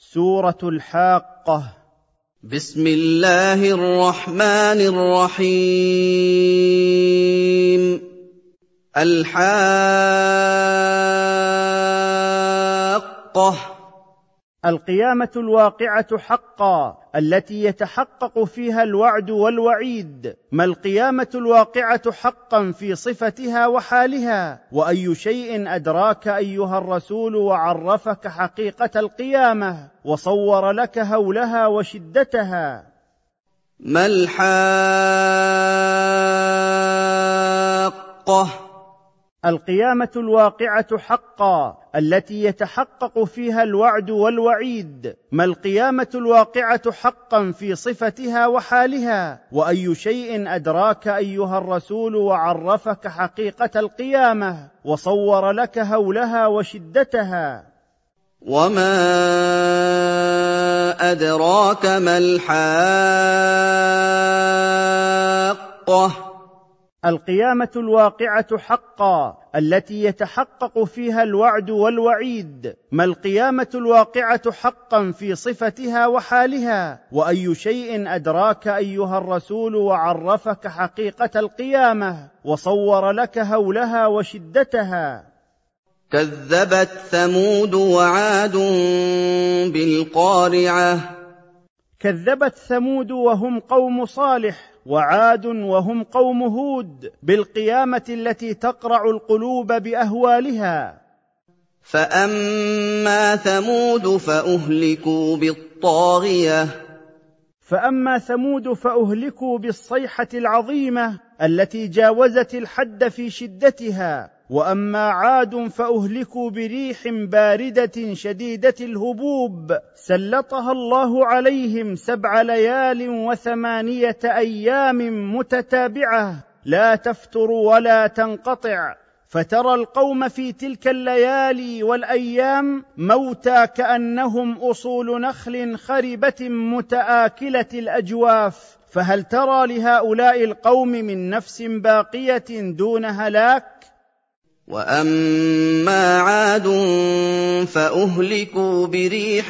سورة الحاقة. بسم الله الرحمن الرحيم. الحاقة. القيامة الواقعة حقا التي يتحقق فيها الوعد والوعيد. ما القيامة الواقعة حقا في صفتها وحالها؟ وأي شيء أدراك أيها الرسول وعرفك حقيقة القيامة وصور لك هولها وشدتها؟ ما الحاقة؟ القيامة الواقعة حقا التي يتحقق فيها الوعد والوعيد. ما القيامة الواقعة حقا في صفتها وحالها؟ وأي شيء أدراك أيها الرسول وعرفك حقيقة القيامة وصور لك هولها وشدتها؟ وما أدراك ما الحاقة؟ القيامة الواقعة حقا التي يتحقق فيها الوعد والوعيد. ما القيامة الواقعة حقا في صفتها وحالها؟ وأي شيء أدراك أيها الرسول وعرفك حقيقة القيامة وصور لك هولها وشدتها؟ كذبت ثمود وعاد بالقارعة. كذبت ثمود وهم قوم صالح، وعاد وهم قوم هود بالقيامة التي تقرع القلوب بأهوالها. فأما ثمود فأهلكوا بالطاغية. فأما ثمود فأهلكوا بالصيحة العظيمة التي جاوزت الحد في شدتها. وأما عاد فأهلكوا بريح باردة شديدة الهبوب سلطها الله عليهم 7 ليال و8 أيام متتابعة لا تفتر ولا تنقطع، فترى القوم في تلك الليالي والأيام موتى كأنهم أصول نخل خربة متآكلة الأجواف، فهل ترى لهؤلاء القوم من نفس باقية دون هلاك؟ وأما عاد فأهلكوا بريح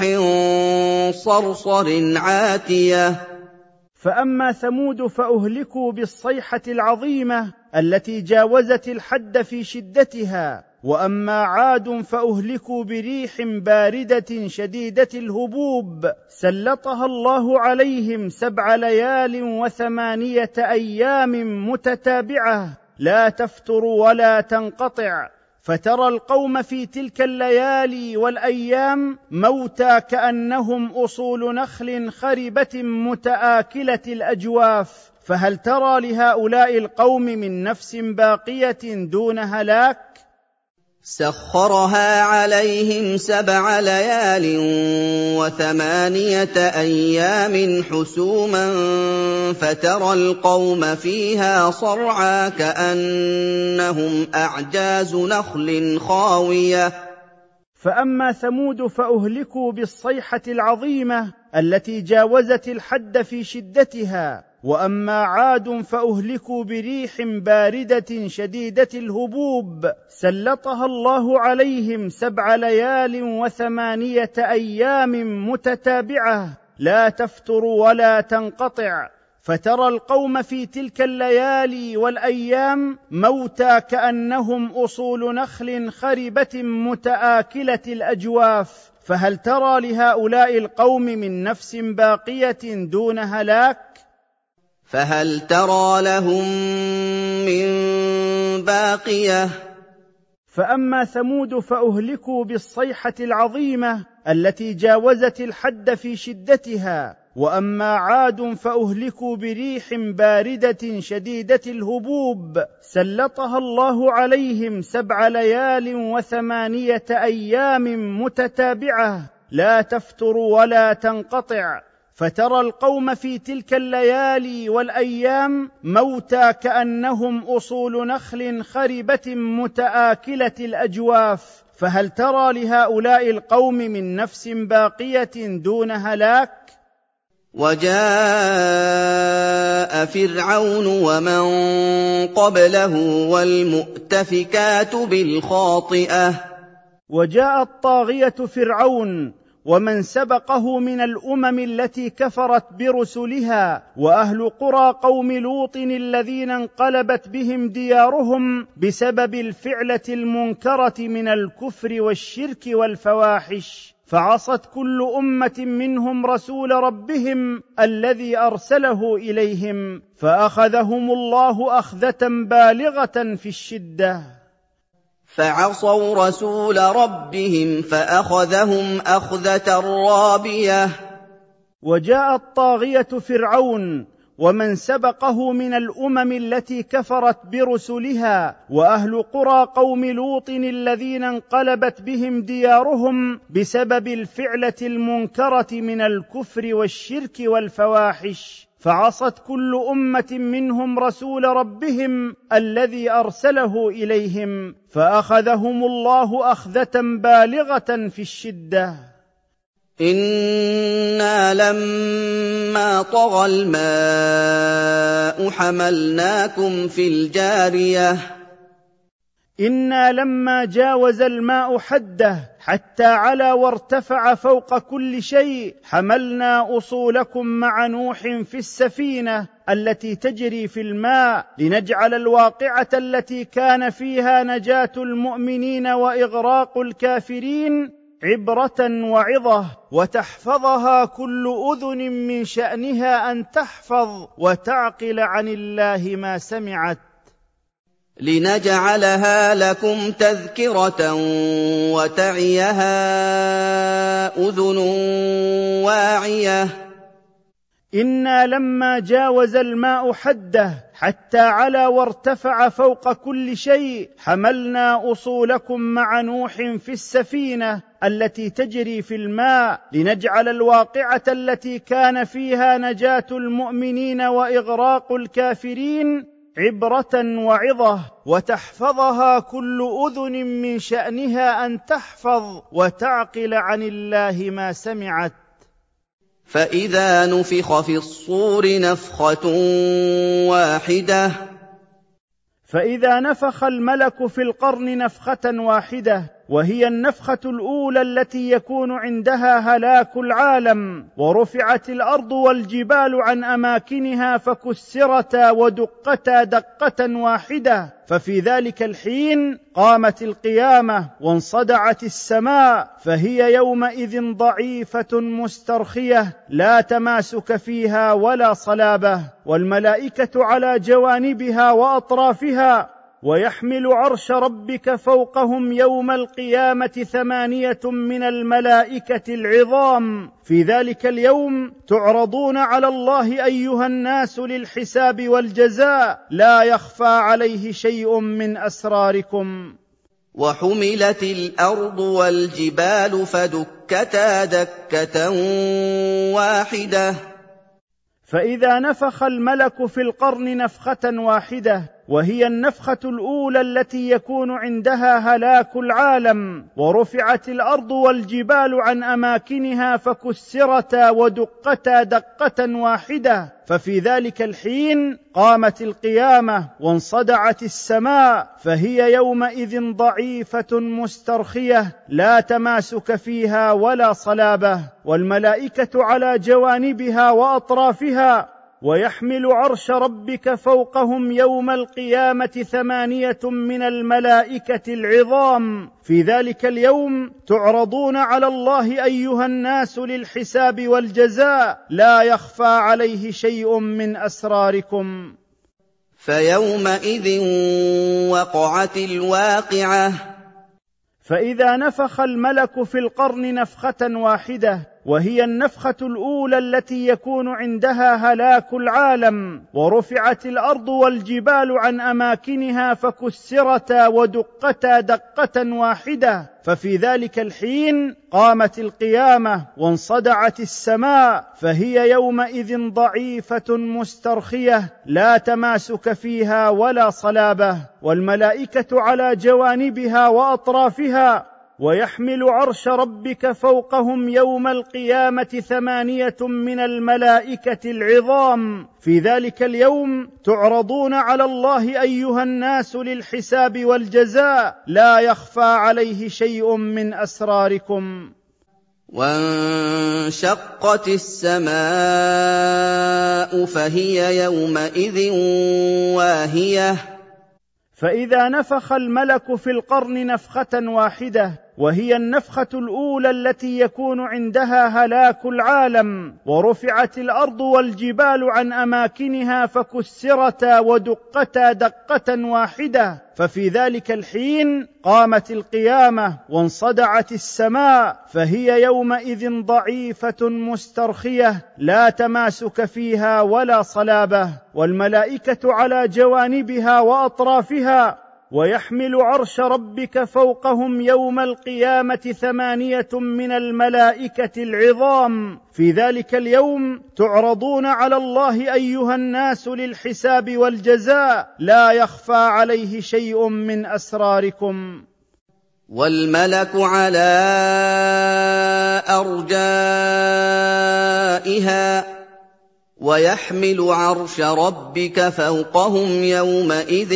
صرصر عاتية. فأما ثمود فأهلكوا بالصيحة العظيمة التي جاوزت الحد في شدتها. وأما عاد فأهلكوا بريح باردة شديدة الهبوب سلطها الله عليهم 7 ليال و8 أيام متتابعة لا تفتر ولا تنقطع، فترى القوم في تلك الليالي والأيام موتى كأنهم أصول نخل خربة متآكلة الأجواف، فهل ترى لهؤلاء القوم من نفس باقية دون هلاك؟ سخرها عليهم 7 ليال و8 أيام حسوما فترى القوم فيها صرعى كأنهم أعجاز نخل خاوية. فأما ثمود فأهلكوا بالصيحة العظيمة التي جاوزت الحد في شدتها. وأما عاد فأهلكوا بريح باردة شديدة الهبوب سلطها الله عليهم 7 ليال و8 أيام متتابعة لا تفتر ولا تنقطع، فترى القوم في تلك الليالي والأيام موتى كأنهم أصول نخل خربة متآكلة الأجواف، فهل ترى لهؤلاء القوم من نفس باقية دون هلاك؟ فهل ترى لهم من باقية؟ فأما ثمود فأهلكوا بالصيحة العظيمة التي جاوزت الحد في شدتها. وأما عاد فأهلكوا بريح باردة شديدة الهبوب سلطها الله عليهم 7 ليال و8 أيام متتابعة لا تفتر ولا تنقطع، فترى القوم في تلك الليالي والأيام موتى كأنهم أصول نخل خربة متآكلة الأجواف، فهل ترى لهؤلاء القوم من نفس باقية دون هلاك؟ وجاء فرعون ومن قبله والمؤتفكات بالخاطئة. وجاء الطاغية فرعون ومن سبقه من الأمم التي كفرت برسلها وأهل قرى قوم لوط الذين انقلبت بهم ديارهم بسبب الفعلة المنكرة من الكفر والشرك والفواحش، فعصت كل أمة منهم رسول ربهم الذي أرسله إليهم، فأخذهم الله أخذة بالغة في الشدة. فعصوا رسول ربهم فأخذهم أخذة رابية. وجاءت طاغية فرعون ومن سبقه من الأمم التي كفرت برسلها وأهل قرى قوم لوط الذين انقلبت بهم ديارهم بسبب الفعلة المنكرة من الكفر والشرك والفواحش، فعصت كل أمة منهم رسول ربهم الذي أرسله إليهم، فأخذهم الله أخذة بالغة في الشدة. إنا لما طغى الماء حملناكم في الجارية. إنا لما جاوز الماء حده حتى علا وارتفع فوق كل شيء حملنا أصولكم مع نوح في السفينة التي تجري في الماء لنجعل الواقعة التي كان فيها نجاة المؤمنين وإغراق الكافرين عبرة وعظة، وتحفظها كل أذن من شأنها أن تحفظ وتعقل عن الله ما سمعت، لنجعلها لكم تذكرة وتعيها أذن واعية. إنا لما جاوز الماء حده حتى علا وارتفع فوق كل شيء حملنا أصولكم مع نوح في السفينة التي تجري في الماء لنجعل الواقعة التي كان فيها نجاة المؤمنين وإغراق الكافرين عبرة وعظة، وتحفظها كل أذن من شأنها أن تحفظ وتعقل عن الله ما سمعت. فإذا نفخ في الصور نفخة واحدة. فإذا نفخ الملك في القرن نفخة واحدة، وهي النفخة الأولى التي يكون عندها هلاك العالم، ورفعت الأرض والجبال عن أماكنها فكسرتا ودقتا دقة واحدة، ففي ذلك الحين قامت القيامة وانصدعت السماء، فهي يومئذ ضعيفة مسترخية لا تماسك فيها ولا صلابة، والملائكة على جوانبها وأطرافها، ويحمل عرش ربك فوقهم يوم القيامة 8 من الملائكة العظام. في ذلك اليوم تعرضون على الله أيها الناس للحساب والجزاء، لا يخفى عليه شيء من أسراركم. وحملت الأرض والجبال فدكتا دكة واحدة. فإذا نفخ الملك في القرن نفخة واحدة، وهي النفخة الأولى التي يكون عندها هلاك العالم، ورفعت الأرض والجبال عن أماكنها فكسرتا ودقتا دقة واحدة، ففي ذلك الحين قامت القيامة وانصدعت السماء، فهي يومئذ ضعيفة مسترخية لا تماسك فيها ولا صلابة، والملائكة على جوانبها وأطرافها، ويحمل عرش ربك فوقهم يوم القيامة 8 من الملائكة العظام. في ذلك اليوم تعرضون على الله أيها الناس للحساب والجزاء، لا يخفى عليه شيء من أسراركم. فيومئذ وقعت الواقعة. فإذا نفخ الملك في القرن نفخة واحدة، وهي النفخة الأولى التي يكون عندها هلاك العالم، ورفعت الأرض والجبال عن أماكنها فكسرتا ودقتا دقة واحدة، ففي ذلك الحين قامت القيامة وانصدعت السماء، فهي يومئذ ضعيفة مسترخية لا تماسك فيها ولا صلابة، والملائكة على جوانبها وأطرافها، ويحمل عرش ربك فوقهم يوم القيامة 8 من الملائكة العظام. في ذلك اليوم تعرضون على الله أيها الناس للحساب والجزاء، لا يخفى عليه شيء من أسراركم. وانشقت السماء فهي يومئذ واهية فإذا نفخ الملك في القرن نفخة واحدة، وهي النفخة الأولى التي يكون عندها هلاك العالم، ورفعت الأرض والجبال عن أماكنها فكسرتا ودقتا دقة واحدة، ففي ذلك الحين قامت القيامة وانصدعت السماء، فهي يومئذ ضعيفة مسترخية لا تماسك فيها ولا صلابة، والملائكة على جوانبها وأطرافها، ويحمل عرش ربك فوقهم يوم القيامة 8 من الملائكة العظام. في ذلك اليوم تعرضون على الله أيها الناس للحساب والجزاء، لا يخفى عليه شيء من أسراركم. والملك على أرجائها ويحمل عرش ربك فوقهم يومئذ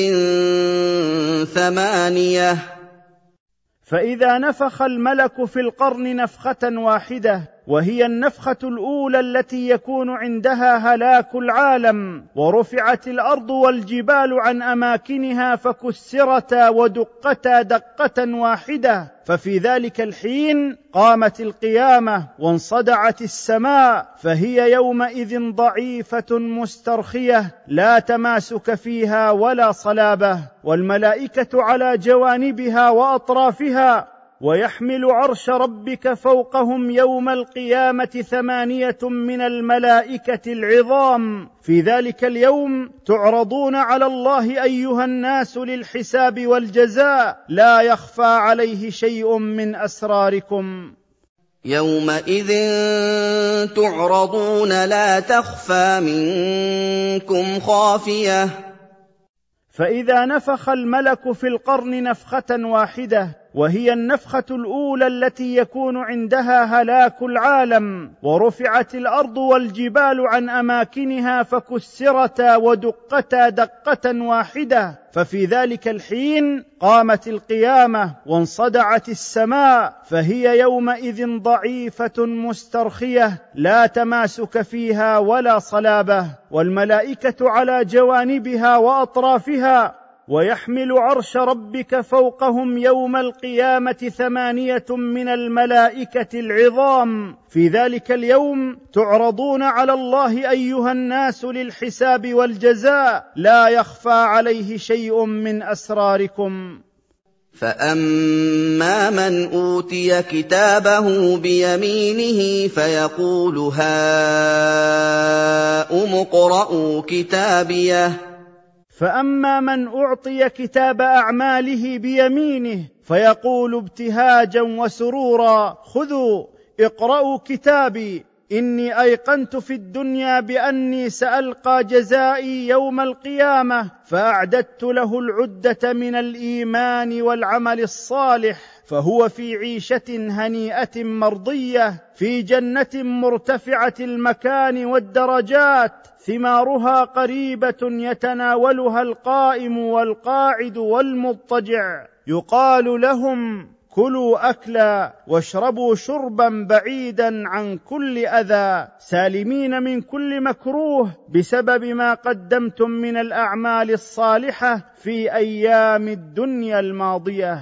8. فإذا نفخ الملك في القرن نفخة واحدة، وهي النفخة الأولى التي يكون عندها هلاك العالم، ورفعت الأرض والجبال عن أماكنها فكسرتا ودقتا دقة واحدة، ففي ذلك الحين قامت القيامة وانصدعت السماء، فهي يومئذ ضعيفة مسترخية لا تماسك فيها ولا صلابة، والملائكة على جوانبها وأطرافها، ويحمل عرش ربك فوقهم يوم القيامة 8 من الملائكة العظام. في ذلك اليوم تعرضون على الله أيها الناس للحساب والجزاء، لا يخفى عليه شيء من أسراركم. يومئذ تعرضون لا تخفى منكم خافية. فإذا نفخ الملك في القرن نفخة واحدة، وهي النفخة الأولى التي يكون عندها هلاك العالم، ورفعت الأرض والجبال عن أماكنها فكسرتا ودقتا دقة واحدة، ففي ذلك الحين قامت القيامة وانصدعت السماء، فهي يومئذ ضعيفة مسترخية لا تماسك فيها ولا صلابة، والملائكة على جوانبها وأطرافها، ويحمل عرش ربك فوقهم يوم القيامة 8 من الملائكة العظام. في ذلك اليوم تعرضون على الله أيها الناس للحساب والجزاء، لا يخفى عليه شيء من أسراركم. فأما من أوتي كتابه بيمينه فيقول هاؤم اقرءوا كتابيه. فأما من أعطي كتاب أعماله بيمينه فيقول ابتهاجا وسرورا خذوا اقرأوا كتابي إني أيقنت في الدنيا بأني سألقى جزائي يوم القيامة، فأعددت له العدة من الإيمان والعمل الصالح، فهو في عيشة هنيئة مرضية في جنة مرتفعة المكان والدرجات، ثمارها قريبة يتناولها القائم والقاعد والمضطجع، يقال لهم كلوا أكلا واشربوا شربا بعيدا عن كل أذى، سالمين من كل مكروه بسبب ما قدمتم من الأعمال الصالحة في أيام الدنيا الماضية.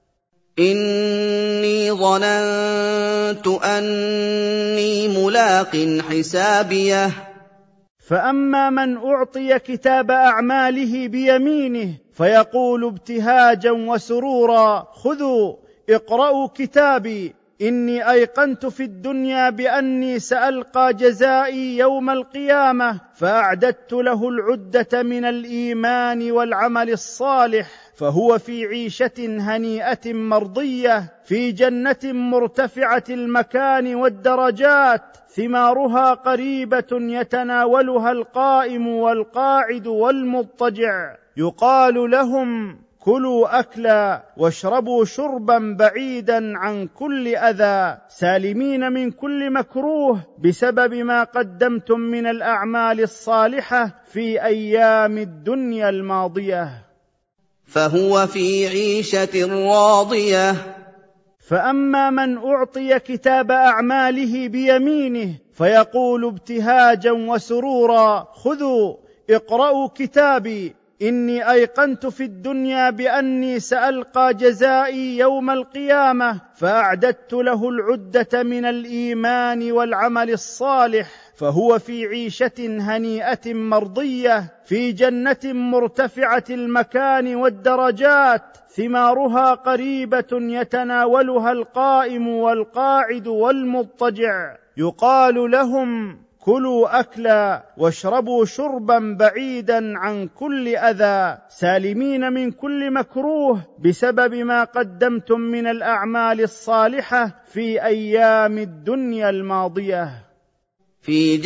إني ظننت أني ملاق حسابيه. فأما من أعطي كتاب أعماله بيمينه فيقول ابتهاجا وسرورا خذوا اقرأوا كتابي إني أيقنت في الدنيا بأني سألقى جزائي يوم القيامة، فأعددت له العدة من الإيمان والعمل الصالح، فهو في عيشة هنيئة مرضية في جنة مرتفعة المكان والدرجات، ثمارها قريبة يتناولها القائم والقاعد والمضطجع، يقال لهم كلوا أكلا واشربوا شربا بعيدا عن كل أذى، سالمين من كل مكروه بسبب ما قدمتم من الأعمال الصالحة في أيام الدنيا الماضية. فهو في عيشة راضية. فأما من أعطي كتاب أعماله بيمينه فيقول ابتهاجا وسرورا: خذوا اقرأوا كتابي، إني أيقنت في الدنيا بأني سألقى جزائي يوم القيامة، فأعددت له العدة من الإيمان والعمل الصالح، فهو في عيشة هنيئة مرضية في جنة مرتفعة المكان والدرجات، ثمارها قريبة يتناولها القائم والقاعد والمضطجع. يقال لهم: كلوا أكلا واشربوا شربا بعيدا عن كل أذى، سالمين من كل مكروه بسبب ما قدمتم من الأعمال الصالحة في أيام الدنيا الماضية. في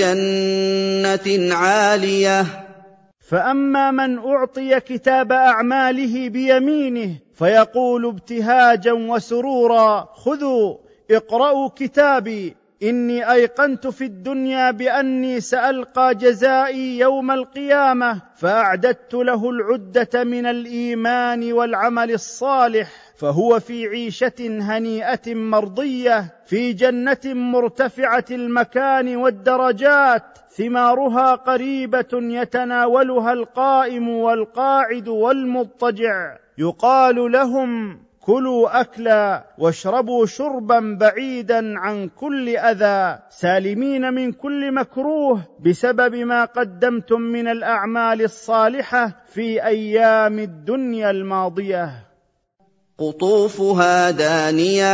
جنة عالية. فأما من أعطي كتاب أعماله بيمينه فيقول ابتهاجا وسرورا: خذوا اقرأوا كتابي، إني أيقنت في الدنيا بأني سألقى جزائي يوم القيامة، فأعددت له العدة من الإيمان والعمل الصالح، فهو في عيشة هنيئة مرضية في جنة مرتفعة المكان والدرجات، ثمارها قريبة يتناولها القائم والقاعد والمضطجع. يقال لهم: كلوا أكلا واشربوا شربا بعيدا عن كل أذى، سالمين من كل مكروه بسبب ما قدمتم من الأعمال الصالحة في أيام الدنيا الماضية. قطوفها دانية.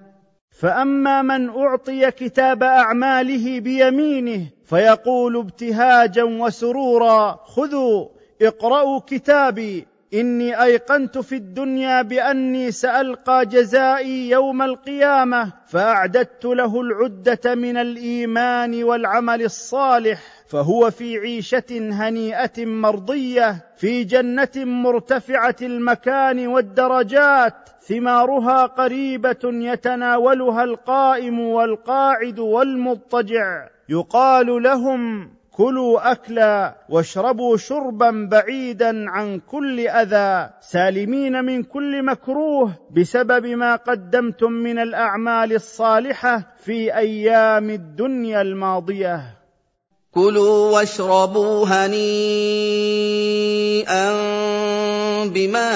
فأما من أعطي كتاب أعماله بيمينه فيقول ابتهاجا وسرورا: خذوا اقرأوا كتابي، إني أيقنت في الدنيا بأني سألقى جزائي يوم القيامة، فأعددت له العدة من الإيمان والعمل الصالح، فهو في عيشة هنيئة مرضية في جنة مرتفعة المكان والدرجات، ثمارها قريبة يتناولها القائم والقاعد والمضطجع. يقال لهم: كلوا أكلا واشربوا شربا بعيدا عن كل أذى، سالمين من كل مكروه بسبب ما قدمتم من الأعمال الصالحة في أيام الدنيا الماضية. كلوا واشربوا هنيئا بما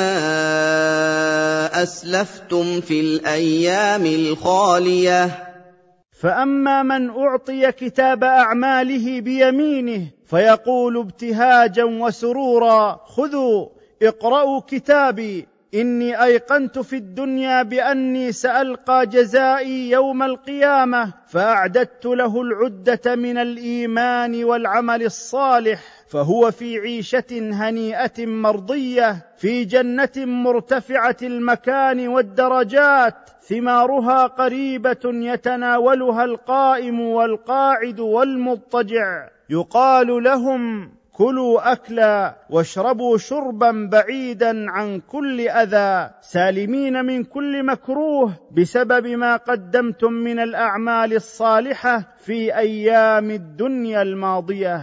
أسلفتم في الأيام الخالية. فأما من أعطي كتاب أعماله بيمينه فيقول ابتهاجا وسرورا: خذوا اقرأوا كتابي، إني أيقنت في الدنيا بأني سألقى جزائي يوم القيامة، فأعددت له العدة من الإيمان والعمل الصالح، فهو في عيشة هنيئة مرضية في جنة مرتفعة المكان والدرجات، ثمارها قريبة يتناولها القائم والقاعد والمضطجع. يقال لهم: كلوا أكلا واشربوا شربا بعيدا عن كل أذى، سالمين من كل مكروه بسبب ما قدمتم من الأعمال الصالحة في أيام الدنيا الماضية.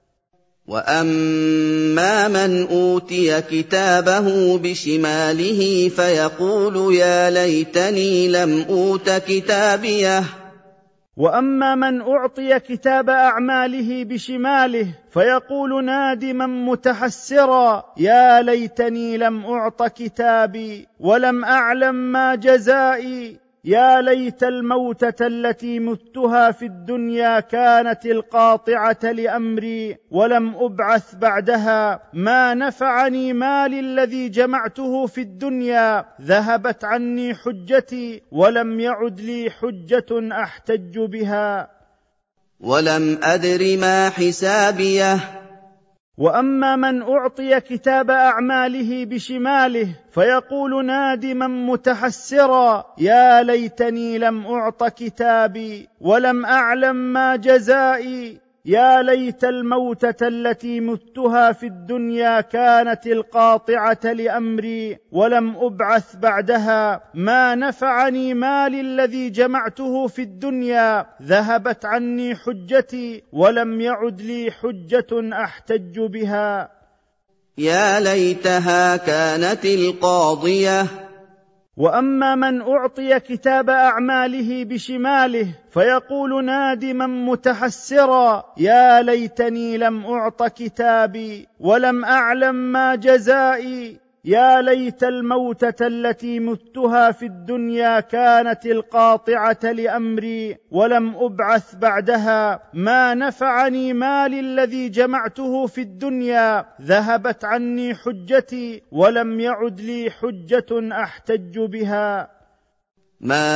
وأما من أوتي كتابه بشماله فيقول يا ليتني لم أوت كتابيه. وأما من أعطي كتاب أعماله بشماله فيقول نادما متحسرا: يا ليتني لم أعط كتابي ولم أعلم ما جزائي، يا ليت الموتة التي متها في الدنيا كانت القاطعة لأمري ولم أبعث بعدها، ما نفعني مالي الذي جمعته في الدنيا، ذهبت عني حجتي ولم يعد لي حجة أحتج بها. ولم أدر ما حسابيه. وأما من أعطي كتاب أعماله بشماله فيقول نادما متحسرا: يا ليتني لم أعط كتابي ولم أعلم ما جزائي، يا ليت الموتة التي متها في الدنيا كانت القاطعة لأمري ولم أبعث بعدها، ما نفعني مالي الذي جمعته في الدنيا، ذهبت عني حجتي ولم يعد لي حجة أحتج بها. يا ليتها كانت القاضية. وأما من أعطي كتاب أعماله بشماله فيقول نادما متحسرا: يا ليتني لم أعط كتابي ولم أعلم ما جزائي، يا ليت الموتة التي متها في الدنيا كانت القاطعة لأمري ولم أبعث بعدها، ما نفعني مالي الذي جمعته في الدنيا، ذهبت عني حجتي ولم يعد لي حجة أحتج بها. ما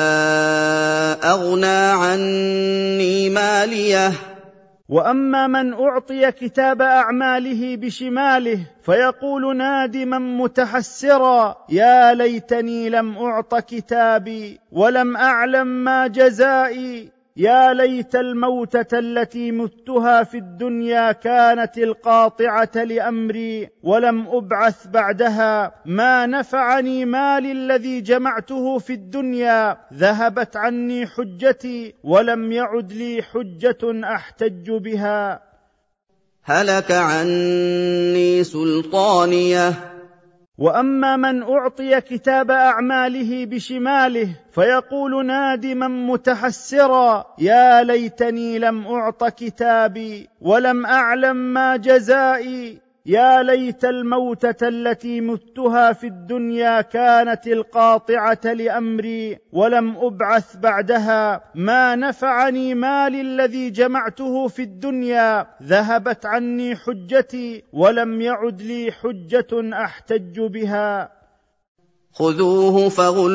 أغنى عني ماليه. وأما من أعطي كتاب أعماله بشماله فيقول نادما متحسرا: يا ليتني لم أعط كتابي ولم أعلم ما جزائي، يا ليت الموتة التي متها في الدنيا كانت القاطعة لأمري ولم أبعث بعدها، ما نفعني مالي الذي جمعته في الدنيا، ذهبت عني حجتي ولم يعد لي حجة أحتج بها. هلك عني سلطانيه. وأما من أعطي كتاب أعماله بشماله فيقول نادما متحسرا: يا ليتني لم أعط كتابي ولم أعلم ما جزائي، يا ليت الموتة التي متها في الدنيا كانت القاطعة لأمري ولم أبعث بعدها، ما نفعني مالي الذي جمعته في الدنيا، ذهبت عني حجتي ولم يعد لي حجة أحتج بها. خذوه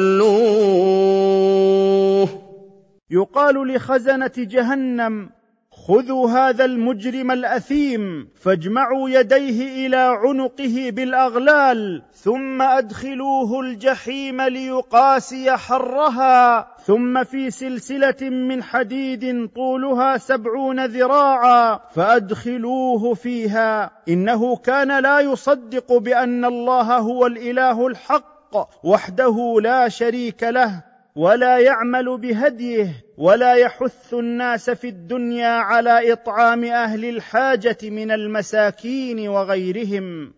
فغلوه. يقال لخزنة جهنم: خذوا هذا المجرم الأثيم فاجمعوا يديه إلى عنقه بالأغلال، ثم أدخلوه الجحيم ليقاسي حرها، ثم في سلسلة من حديد طولها 70 ذراعا فأدخلوه فيها، إنه كان لا يصدق بأن الله هو الإله الحق وحده لا شريك له، ولا يعمل بهديه، ولا يحث الناس في الدنيا على إطعام أهل الحاجة من المساكين وغيرهم.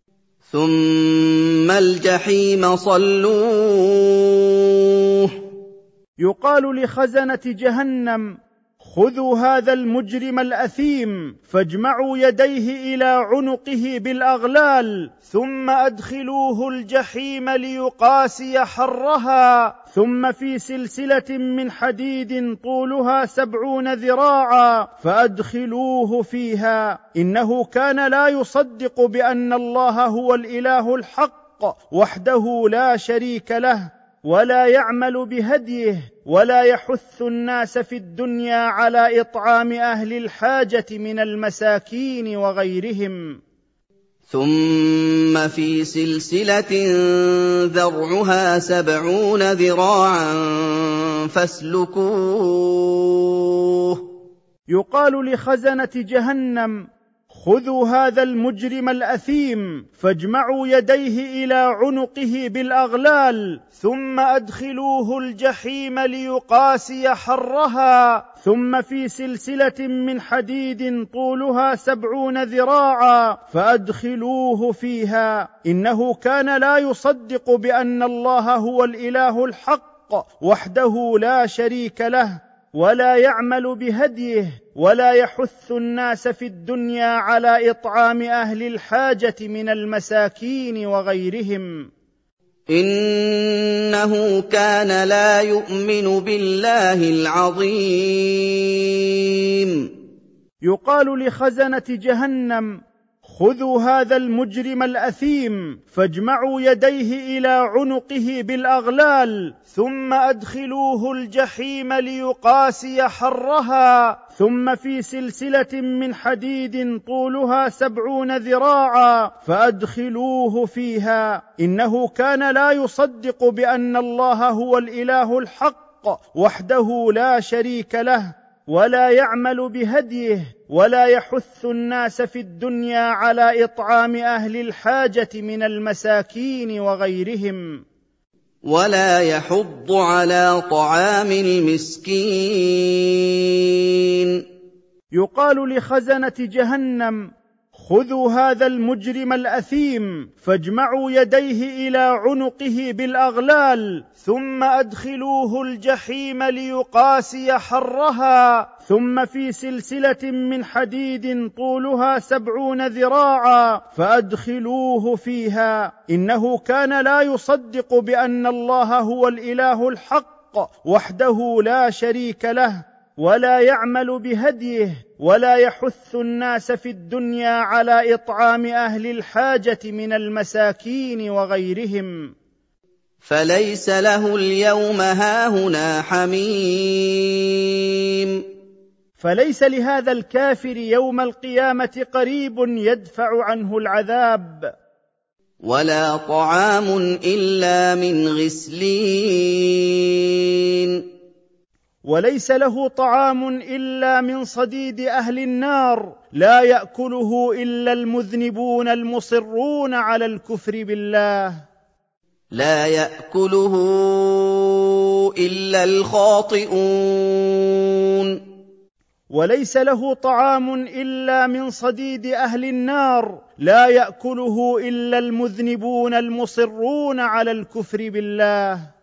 ثم الجحيم صلوه. يقال لخزنة جهنم: خذوا هذا المجرم الأثيم فاجمعوا يديه إلى عنقه بالأغلال، ثم أدخلوه الجحيم ليقاسي حرها، ثم في سلسلة من حديد طولها 70 ذراعا فأدخلوه فيها، إنه كان لا يصدق بأن الله هو الإله الحق وحده لا شريك له، ولا يعمل بهديه، ولا يحث الناس في الدنيا على إطعام أهل الحاجة من المساكين وغيرهم. ثم في سلسلة ذرعها 70 ذراعا فاسلكوه. يقال لخزنة جهنم: خذوا هذا المجرم الأثيم فاجمعوا يديه إلى عنقه بالأغلال، ثم أدخلوه الجحيم ليقاسي حرها، ثم في سلسلة من حديد طولها 70 ذراعا فأدخلوه فيها، إنه كان لا يصدق بأن الله هو الإله الحق وحده لا شريك له، ولا يعمل بهديه، ولا يحث الناس في الدنيا على إطعام أهل الحاجة من المساكين وغيرهم. إنه كان لا يؤمن بالله العظيم. يقال لخزنة جهنم: خذوا هذا المجرم الأثيم فاجمعوا يديه إلى عنقه بالأغلال، ثم أدخلوه الجحيم ليقاسي حرها، ثم في سلسلة من حديد طولها 70 ذراعا فأدخلوه فيها، إنه كان لا يصدق بأن الله هو الإله الحق وحده لا شريك له، ولا يعمل بهديه، ولا يحث الناس في الدنيا على إطعام أهل الحاجة من المساكين وغيرهم. ولا يحض على طعام المسكين. يقال لخزنة جهنم: خذوا هذا المجرم الأثيم فاجمعوا يديه إلى عنقه بالأغلال، ثم أدخلوه الجحيم ليقاسي حرها، ثم في سلسلة من حديد طولها 70 ذراعا فأدخلوه فيها. إنه كان لا يصدق بأن الله هو الإله الحق وحده لا شريك له، ولا يعمل بهديه، ولا يحث الناس في الدنيا على إطعام أهل الحاجة من المساكين وغيرهم. فليس له اليوم هاهنا حميم. فليس لهذا الكافر يوم القيامة قريب يدفع عنه العذاب. ولا طعام إلا من غسلين. وليس له طعام إلا من صديد أهل النار، لا يأكله إلا المذنبون المصرون على الكفر بالله. لا يأكله إلا الخاطئون. وليس له طعام إلا من صديد أهل النار، لا يأكله إلا المذنبون المصرون على الكفر بالله.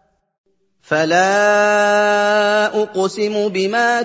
فلا أقسم بما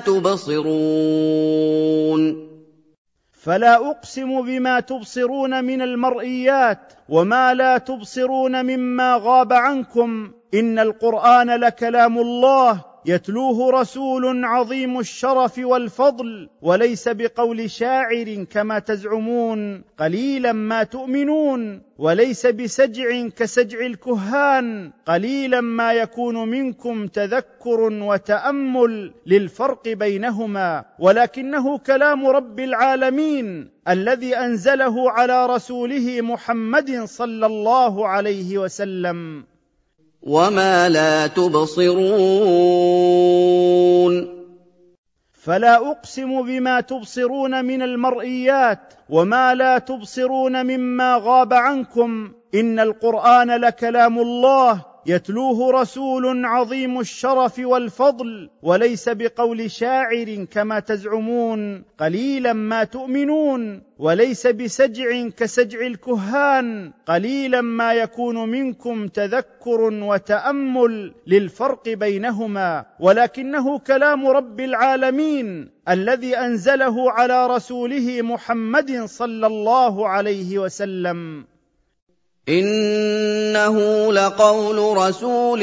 تبصرون. فلا أقسم بما تبصرون من المرئيات وما لا تبصرون مما غاب عنكم، إن القرآن لكلام الله يتلوه رسول عظيم الشرف والفضل، وليس بقول شاعر كما تزعمون، قليلا ما تؤمنون. وليس بسجع كسجع الكهان، قليلا ما يكون منكم تذكر وتأمل للفرق بينهما، ولكنه كلام رب العالمين الذي أنزله على رسوله محمد صلى الله عليه وسلم. وما لا تبصرون. فلا أقسم بما تبصرون من المرئيات وما لا تبصرون مما غاب عنكم، إن القرآن لكلام الله يتلوه رسول عظيم الشرف والفضل، وليس بقول شاعر كما تزعمون، قليلا ما تؤمنون. وليس بسجع كسجع الكهان، قليلا ما يكون منكم تذكر وتأمل للفرق بينهما، ولكنه كلام رب العالمين الذي أنزله على رسوله محمد صلى الله عليه وسلم. إنه لقول رسول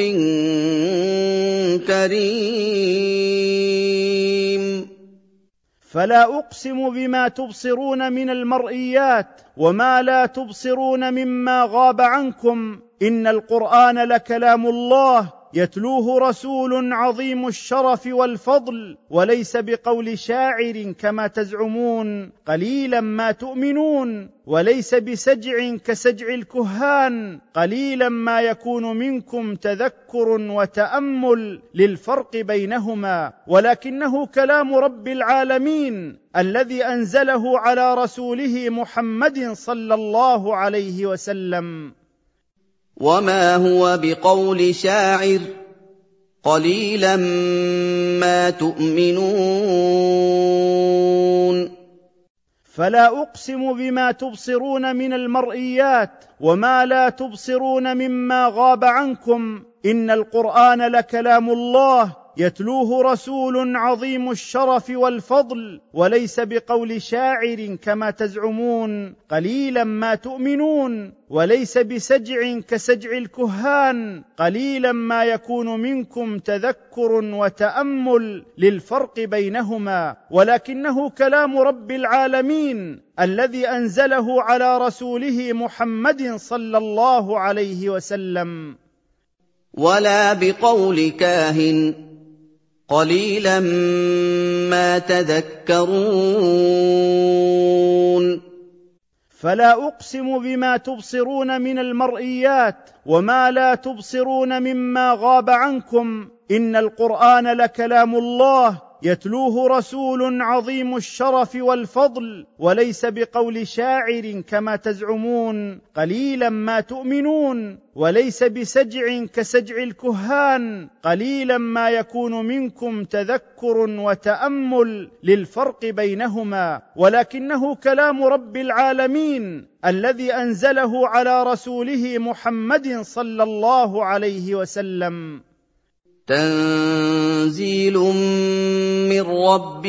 كريم. فلا أقسم بما تبصرون من المرئيات وما لا تبصرون مما غاب عنكم، إن القرآن لكلام الله يتلوه رسول عظيم الشرف والفضل، وليس بقول شاعر كما تزعمون، قليلا ما تؤمنون. وليس بسجع كسجع الكهان، قليلا ما يكون منكم تذكر وتأمل للفرق بينهما، ولكنه كلام رب العالمين الذي أنزله على رسوله محمد صلى الله عليه وسلم. وما هو بقول شاعر، قليلا ما تؤمنون. فلا أقسم بما تبصرون من المرئيات وما لا تبصرون مما غاب عنكم، إن القرآن لكلام الله يتلوه رسول عظيم الشرف والفضل، وليس بقول شاعر كما تزعمون، قليلا ما تؤمنون. وليس بسجع كسجع الكهان، قليلا ما يكون منكم تذكر وتأمل للفرق بينهما، ولكنه كلام رب العالمين الذي أنزله على رسوله محمد صلى الله عليه وسلم. ولا بقول كاهن، قليلا ما تذكرون. فلا أقسم بما تبصرون من المرئيات وما لا تبصرون مما غاب عنكم، إن القرآن لكلام الله يتلوه رسول عظيم الشرف والفضل وليس بقول شاعر كما تزعمون قليلا ما تؤمنون وليس بسجع كسجع الكهان قليلا ما يكون منكم تذكر وتأمل للفرق بينهما ولكنه كلام رب العالمين الذي أنزله على رسوله محمد صلى الله عليه وسلم. تنزيل من رب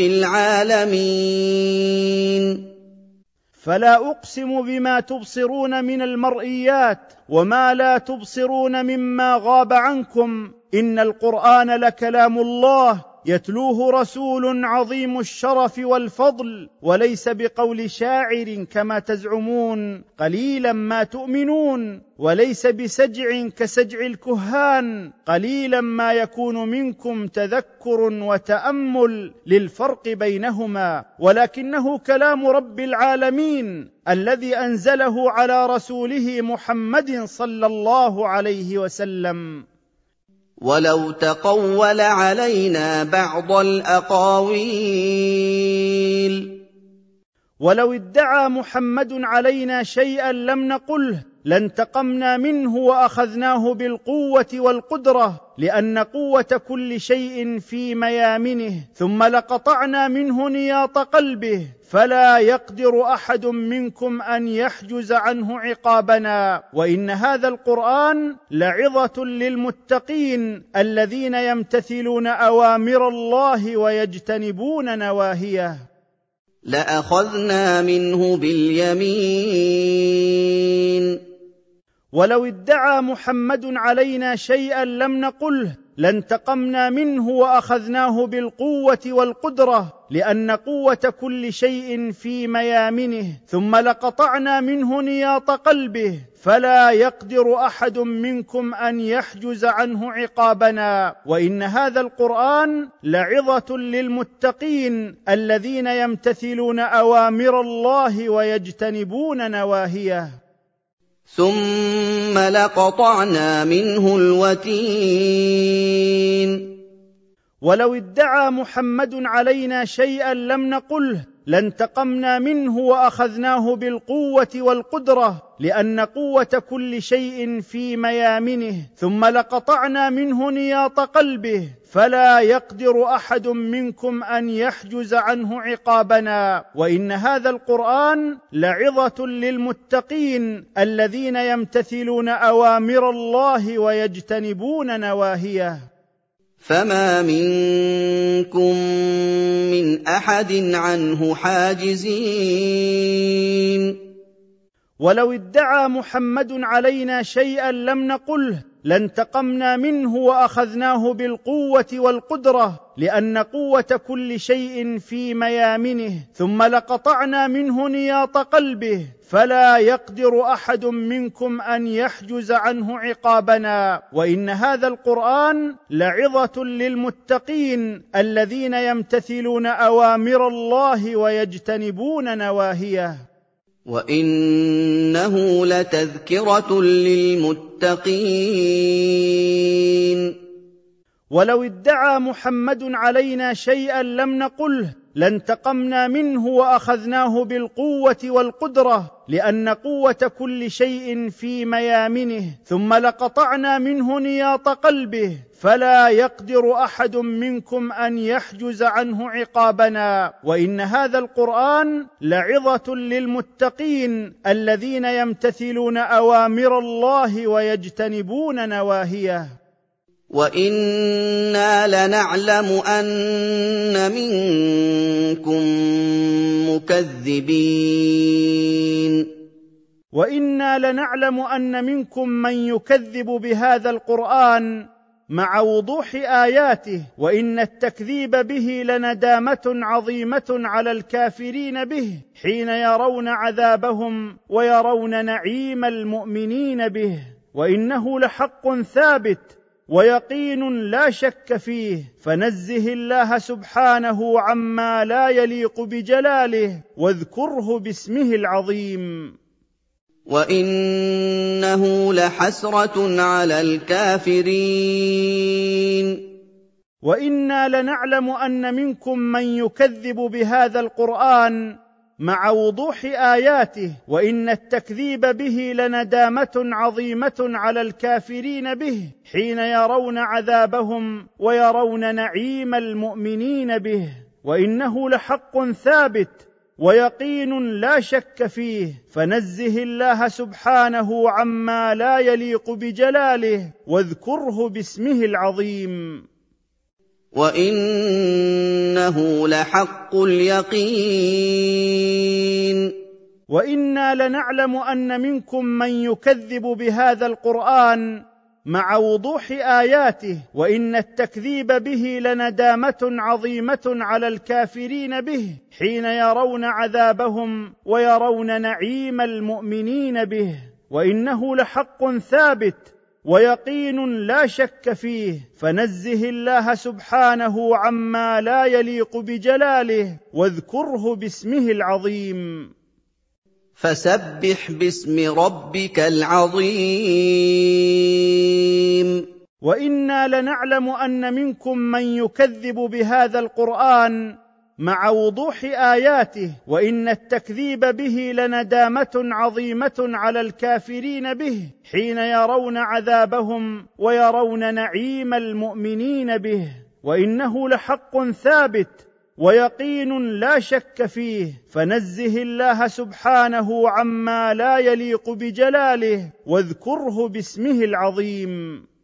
العالمين. فلا أقسم بما تبصرون من المرئيات وما لا تبصرون مما غاب عنكم إن القرآن لكلام الله يتلوه رسول عظيم الشرف والفضل وليس بقول شاعر كما تزعمون قليلا ما تؤمنون وليس بسجع كسجع الكهان قليلا ما يكون منكم تذكر وتأمل للفرق بينهما ولكنه كلام رب العالمين الذي أنزله على رسوله محمد صلى الله عليه وسلم. ولو تقول علينا بعض الأقاويل. ولو ادعى محمد علينا شيئا لم نقله لانتقمنا منه وأخذناه بالقوة والقدرة لأن قوة كل شيء في ميامنه ثم لقطعنا منه نياط قلبه فلا يقدر أحد منكم أن يحجز عنه عقابنا وإن هذا القرآن لعظة للمتقين الذين يمتثلون أوامر الله ويجتنبون نواهيه. لأخذنا منه باليمين. ولو ادعى محمد علينا شيئا لم نقله لانتقمنا منه وأخذناه بالقوة والقدرة لأن قوة كل شيء في ميامنه ثم لقطعنا منه نياط قلبه فلا يقدر أحد منكم أن يحجز عنه عقابنا وإن هذا القرآن لعظة للمتقين الذين يمتثلون أوامر الله ويجتنبون نواهيه. ثم لقطعنا منه الوتين. ولو ادعى محمد علينا شيئا لم نقله لانتقمنا منه وأخذناه بالقوة والقدرة لأن قوة كل شيء في ميامنه ثم لقطعنا منه نياط قلبه فلا يقدر أحد منكم أن يحجز عنه عقابنا وإن هذا القرآن لعظة للمتقين الذين يمتثلون أوامر الله ويجتنبون نواهيه. فما منكم من أحد عنه حاجزين. ولو ادعى محمد علينا شيئا لم نقله لانتقمنا منه وأخذناه بالقوة والقدرة لأن قوة كل شيء في ميامنه ثم لقطعنا منه نياط قلبه فلا يقدر أحد منكم أن يحجز عنه عقابنا وإن هذا القرآن لعظة للمتقين الذين يمتثلون أوامر الله ويجتنبون نواهيه. وإنه لتذكرة للمتقين. ولو ادعى محمد علينا شيئا لم نقله لانتقمنا منه وأخذناه بالقوة والقدرة لأن قوة كل شيء في ميامنه ثم لقطعنا منه نياط قلبه فلا يقدر أحد منكم أن يحجز عنه عقابنا وإن هذا القرآن لعظة للمتقين الذين يمتثلون أوامر الله ويجتنبون نواهيه. وَإِنَّا لَنَعْلَمُ أَنَّ مِنكُم مُّكَذِّبِينَ. وَإِنَّا لَنَعْلَمُ أَنَّ مِنكُم مَّن يُكَذِّبُ بهذا القرآن مع وضوح آياته وإن التكذيب به لندامة عظيمة على الكافرين به حين يرون عذابهم ويرون نعيم المؤمنين به وإنه لحق ثابت ويقين لا شك فيه فنزه الله سبحانه عما لا يليق بجلاله واذكره باسمه العظيم. وإنه لحسرة على الكافرين. وإنا لنعلم أن منكم من يكذب بهذا القرآن مع وضوح آياته، وإن التكذيب به لندامة عظيمة على الكافرين به حين يرون عذابهم ويرون نعيم المؤمنين به، وإنه لحق ثابت ويقين لا شك فيه، فنزه الله سبحانه عما لا يليق بجلاله واذكره باسمه العظيم. وَإِنَّهُ لَحَقُّ الْيَقِينِ وإنا لنعلم أن منكم من يكذب بهذا القرآن مع وضوح آياته، وإن التكذيب به لندامة عظيمة على الكافرين به حين يرون عذابهم ويرون نعيم المؤمنين به، وإنه لحق ثابت ويقين لا شك فيه، فنزه الله سبحانه عما لا يليق بجلاله واذكره باسمه العظيم. فسبح باسم ربك العظيم. وإنا لنعلم أن منكم من يكذب بهذا القرآن مع وضوح آياته، وإن التكذيب به لندامة عظيمة على الكافرين به حين يرون عذابهم ويرون نعيم المؤمنين به، وإنه لحق ثابت ويقين لا شك فيه، فنزه الله سبحانه عما لا يليق بجلاله واذكره باسمه العظيم.